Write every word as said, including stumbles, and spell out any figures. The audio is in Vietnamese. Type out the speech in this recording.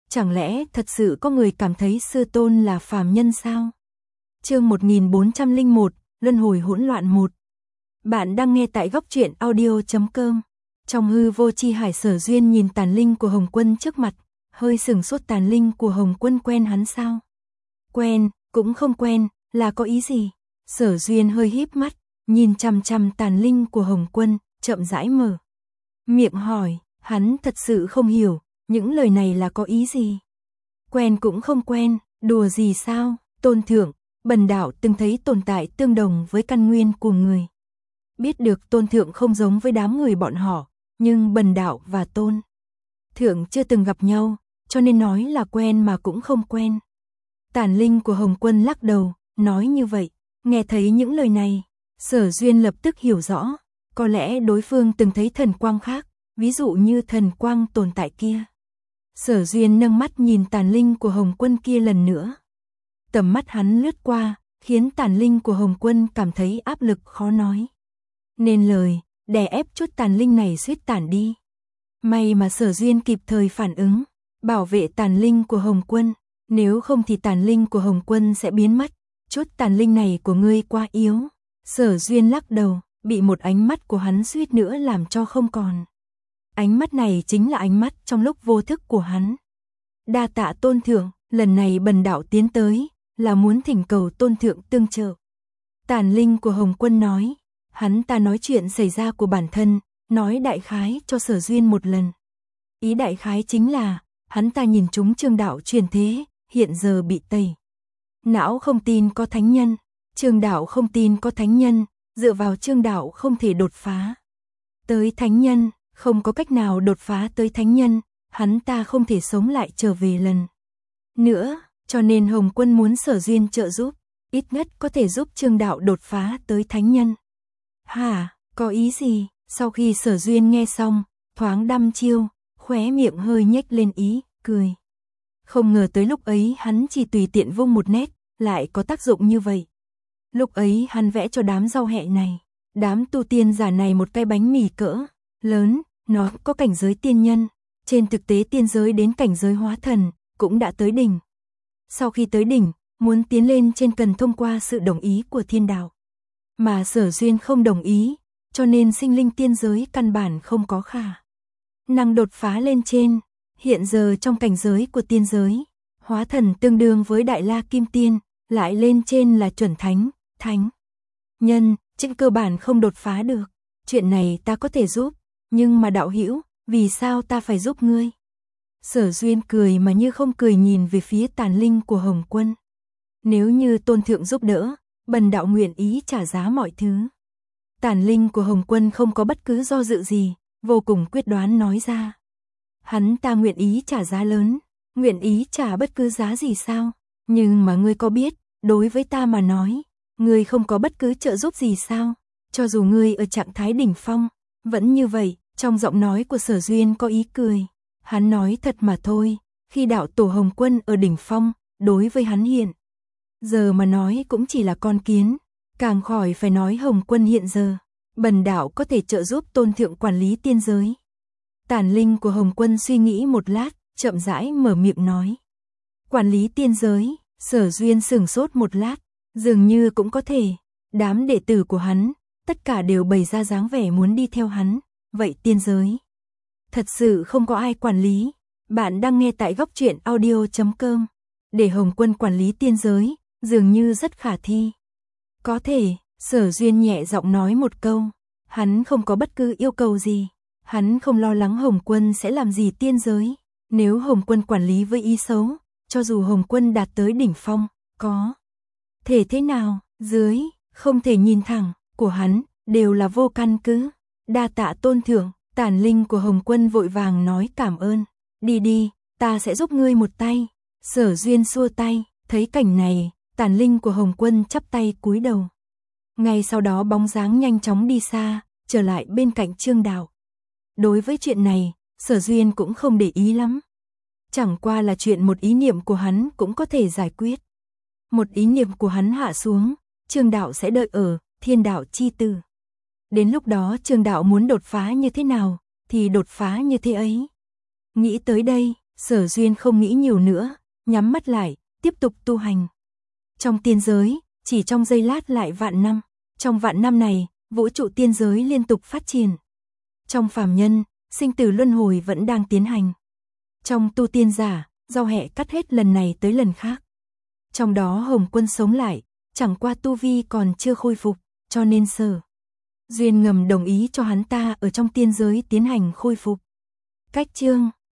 Chẳng lẽ thật sự có người cảm thấy sư tôn là phàm nhân sao? Chương một nghìn bốn trăm lẻ một, Luân hồi hỗn loạn một. Bạn đang nghe tại góc truyện audio chấm com. Trong hư vô chi hải, Sở Duyên nhìn tàn linh của Hồng Quân trước mặt, hơi sừng sốt. Tàn linh của Hồng Quân quen hắn sao? Quen, cũng không quen, là có ý gì? Sở Duyên hơi híp mắt, nhìn chằm chằm tàn linh của Hồng Quân, chậm rãi mở miệng hỏi. Hắn thật sự không hiểu, những lời này là có ý gì? Quen cũng không quen, đùa gì sao? Tôn thượng, bần đạo từng thấy tồn tại tương đồng với căn nguyên của người. Biết được tôn thượng không giống với đám người bọn họ, nhưng bần đạo và tôn thượng chưa từng gặp nhau, cho nên nói là quen mà cũng không quen. Tàn linh của Hồng Quân lắc đầu, nói như vậy. Nghe thấy những lời này, Sở Duyên lập tức hiểu rõ, có lẽ đối phương từng thấy thần quang khác, ví dụ như thần quang tồn tại kia. Sở Duyên nâng mắt nhìn tàn linh của Hồng Quân kia lần nữa. Tầm mắt hắn lướt qua, khiến tàn linh của Hồng Quân cảm thấy áp lực khó nói nên lời, đè ép chút tàn linh này suýt tản đi. May mà Sở Duyên kịp thời phản ứng, bảo vệ tàn linh của Hồng Quân, nếu không thì tàn linh của Hồng Quân sẽ biến mất. Chút tàn linh này của ngươi quá yếu. Sở Duyên lắc đầu, bị một ánh mắt của hắn suýt nữa làm cho không còn. Ánh mắt này chính là ánh mắt trong lúc vô thức của hắn. Đa tạ tôn thượng, lần này bần đạo tiến tới, là muốn thỉnh cầu tôn thượng tương trợ. Tàn linh của Hồng Quân nói, hắn ta nói chuyện xảy ra của bản thân, nói đại khái cho Sở Duyên một lần. Ý đại khái chính là, hắn ta nhìn chúng Trương đạo truyền thế, hiện giờ bị tẩy não, không tin có thánh nhân. Trương đạo không tin có thánh nhân, dựa vào Trương đạo không thể đột phá tới thánh nhân, không có cách nào đột phá tới thánh nhân, hắn ta không thể sống lại trở về lần nữa, cho nên Hồng Quân muốn Sở Duyên trợ giúp, ít nhất có thể giúp Trương đạo đột phá tới thánh nhân. Hả, có ý gì? Sau khi Sở Duyên nghe xong, thoáng đăm chiêu, khóe miệng hơi nhếch lên ý cười. Không ngờ tới lúc ấy hắn chỉ tùy tiện vung một nét, lại có tác dụng như vậy. Lúc ấy hắn vẽ cho đám rau hẹ này, đám tu tiên giả này một cái bánh mì cỡ lớn, nó có cảnh giới tiên nhân, trên thực tế tiên giới đến cảnh giới hóa thần, cũng đã tới đỉnh. Sau khi tới đỉnh, muốn tiến lên trên cần thông qua sự đồng ý của thiên đạo. Mà Sở Duyên không đồng ý, cho nên sinh linh tiên giới căn bản không có khả năng đột phá lên trên. Hiện giờ trong cảnh giới của tiên giới, hóa thần tương đương với Đại La Kim Tiên, lại lên trên là chuẩn thánh, thánh nhân, trên cơ bản không đột phá được. Chuyện này ta có thể giúp, nhưng mà đạo hữu, vì sao ta phải giúp ngươi? Sở Duyên cười mà như không cười nhìn về phía tàn linh của Hồng Quân. Nếu như tôn thượng giúp đỡ, bần đạo nguyện ý trả giá mọi thứ. Tàn linh của Hồng Quân không có bất cứ do dự gì, vô cùng quyết đoán nói ra. Hắn ta nguyện ý trả giá lớn, nguyện ý trả bất cứ giá gì sao? Nhưng mà ngươi có biết, đối với ta mà nói, ngươi không có bất cứ trợ giúp gì sao? Cho dù ngươi ở trạng thái đỉnh phong, vẫn như vậy. Trong giọng nói của Sở Duyên có ý cười. Hắn nói thật mà thôi, khi đạo tổ Hồng Quân ở đỉnh phong, đối với hắn hiện giờ mà nói cũng chỉ là con kiến, càng khỏi phải nói Hồng Quân hiện giờ. Bần đạo có thể trợ giúp tôn thượng quản lý tiên giới. Tàn linh của Hồng Quân suy nghĩ một lát, chậm rãi mở miệng nói. Quản lý tiên giới. Sở Duyên sửng sốt một lát, dường như cũng có thể. Đám đệ tử của hắn, tất cả đều bày ra dáng vẻ muốn đi theo hắn. Vậy tiên giới thật sự không có ai quản lý. Bạn đang nghe tại góc truyện audio chấm com. Để Hồng Quân quản lý tiên giới, dường như rất khả thi. Có thể, Sở Duyên nhẹ giọng nói một câu. Hắn không có bất cứ yêu cầu gì. Hắn không lo lắng Hồng Quân sẽ làm gì tiên giới. Nếu Hồng Quân quản lý với ý xấu, cho dù Hồng Quân đạt tới đỉnh phong, có thể thế nào, dưới, không thể nhìn thẳng, của hắn, đều là vô căn cứ. Đa tạ tôn thượng. Tàn linh của Hồng Quân vội vàng nói cảm ơn. Đi đi, ta sẽ giúp ngươi một tay. Sở Duyên xua tay, thấy cảnh này, tàn linh của Hồng Quân chắp tay cúi đầu. Ngay sau đó bóng dáng nhanh chóng đi xa, trở lại bên cạnh Trương đạo. Đối với chuyện này, Sở Duyên cũng không để ý lắm. Chẳng qua là chuyện một ý niệm của hắn cũng có thể giải quyết. Một ý niệm của hắn hạ xuống, Trương đạo sẽ đợi ở Thiên Đạo chi tử. Đến lúc đó Trương đạo muốn đột phá như thế nào, thì đột phá như thế ấy. Nghĩ tới đây, Sở Duyên không nghĩ nhiều nữa, nhắm mắt lại, tiếp tục tu hành. Trong tiên giới, chỉ trong giây lát lại vạn năm. Trong vạn năm này, vũ trụ tiên giới liên tục phát triển. Trong phàm nhân, sinh tử luân hồi vẫn đang tiến hành. Trong tu tiên giả, giao hẹ cắt hết lần này tới lần khác. Trong đó Hồng Quân sống lại, chẳng qua tu vi còn chưa khôi phục, cho nên Sở Duyên ngầm đồng ý cho hắn ta ở trong tiên giới tiến hành khôi phục. Cách chương